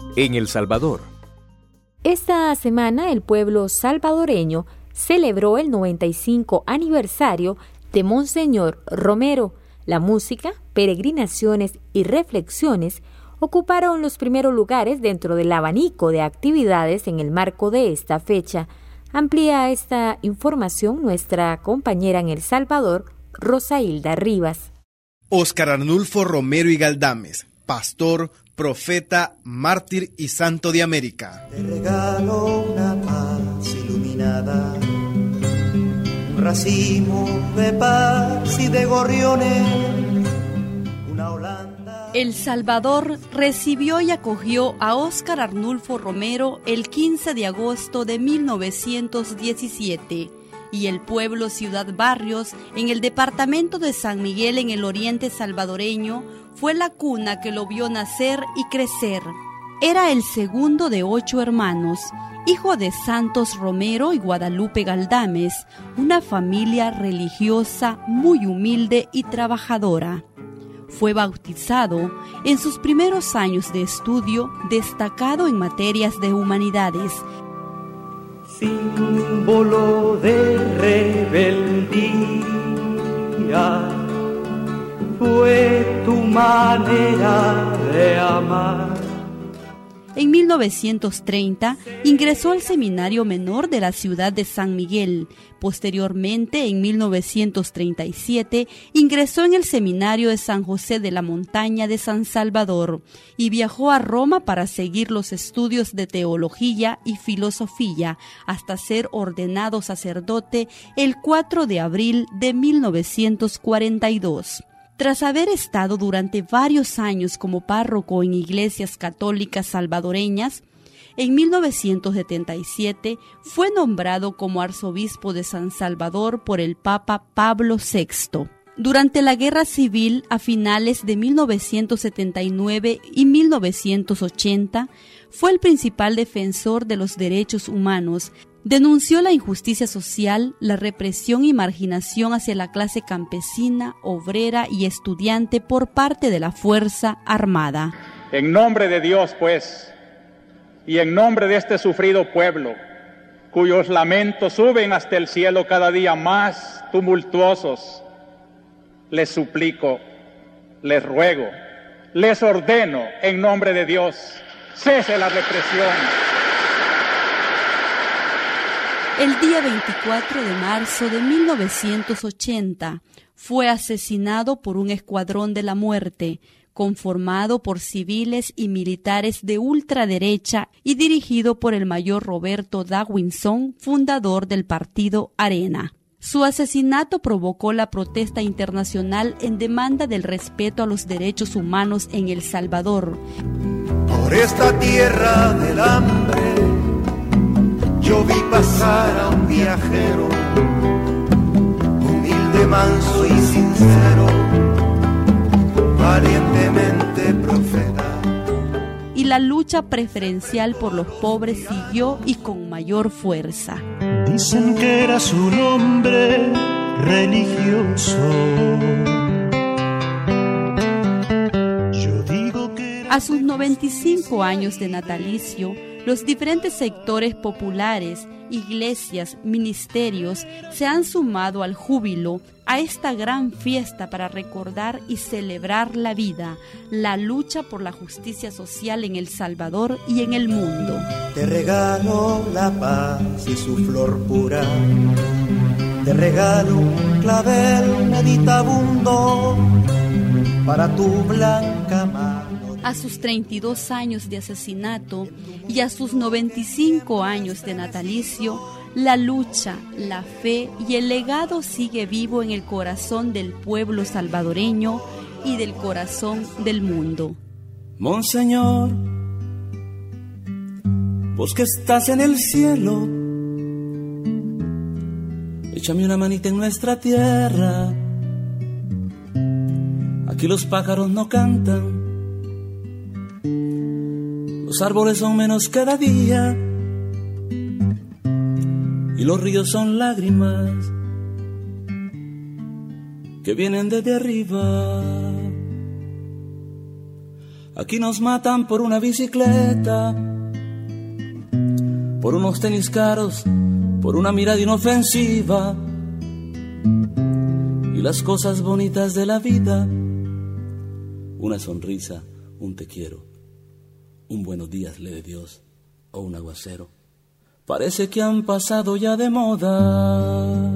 en El Salvador. Esta semana el pueblo salvadoreño celebró el 95 aniversario de Monseñor Romero. La música, peregrinaciones y reflexiones ocuparon los primeros lugares dentro del abanico de actividades en el marco de esta fecha. Amplía esta información nuestra compañera en El Salvador, Rosailda Rivas. Óscar Arnulfo Romero y Galdames, pastor, profeta, mártir y santo de América. Te regalo una paz iluminada, un racimo de paz y de gorriones, una Holanda. El Salvador recibió y acogió a Óscar Arnulfo Romero el 15 de agosto de 1917 y el pueblo Ciudad Barrios, en el departamento de San Miguel en el oriente salvadoreño, fue la cuna que lo vio nacer y crecer. Era el segundo de 8 hermanos, hijo de Santos Romero y Guadalupe Galdames, una familia religiosa muy humilde y trabajadora. Fue bautizado en sus primeros años de estudio, destacado en materias de humanidades. Símbolo de rebeldía fue tu manera de amar. En 1930 ingresó al Seminario Menor de la ciudad de San Miguel. Posteriormente, en 1937, ingresó en el Seminario de San José de la Montaña de San Salvador y viajó a Roma para seguir los estudios de teología y filosofía hasta ser ordenado sacerdote el 4 de abril de 1942. Tras haber estado durante varios años como párroco en iglesias católicas salvadoreñas, en 1977 fue nombrado como arzobispo de San Salvador por el Papa Pablo VI. Durante la Guerra Civil, a finales de 1979 y 1980, fue el principal defensor de los derechos humanos. Denunció la injusticia social, la represión y marginación hacia la clase campesina, obrera y estudiante por parte de la Fuerza Armada. En nombre de Dios, pues, y en nombre de este sufrido pueblo, cuyos lamentos suben hasta el cielo cada día más tumultuosos, les suplico, les ruego, les ordeno, en nombre de Dios, cese la represión. El día 24 de marzo de 1980 fue asesinado por un escuadrón de la muerte, conformado por civiles y militares de ultraderecha y dirigido por el mayor Roberto Dawinson, fundador del partido Arena. Su asesinato provocó la protesta internacional en demanda del respeto a los derechos humanos en El Salvador. Por esta tierra del hambre yo vi pasar a un viajero, humilde, manso y sincero, valientemente profeta. Y la lucha preferencial por los pobres siguió y con mayor fuerza. Dicen que era su nombre religioso. Yo digo que era... A sus 95 años de natalicio, los diferentes sectores populares, iglesias, ministerios se han sumado al júbilo a esta gran fiesta para recordar y celebrar la vida, la lucha por la justicia social en El Salvador y en el mundo. Te regalo la paz y su flor pura, te regalo un clavel meditabundo para tu blanca mano. A sus 32 años de asesinato y a sus 95 años de natalicio, la lucha, la fe y el legado sigue vivo en el corazón del pueblo salvadoreño y del corazón del mundo. Monseñor, vos que estás en el cielo, échame una manita en nuestra tierra. Aquí los pájaros no cantan, los árboles son menos cada día y los ríos son lágrimas que vienen desde arriba. Aquí nos matan por una bicicleta, por unos tenis caros, por una mirada inofensiva. Y las cosas bonitas de la vida, una sonrisa, un te quiero, un buenos días le de Dios o un aguacero, parece que han pasado ya de moda.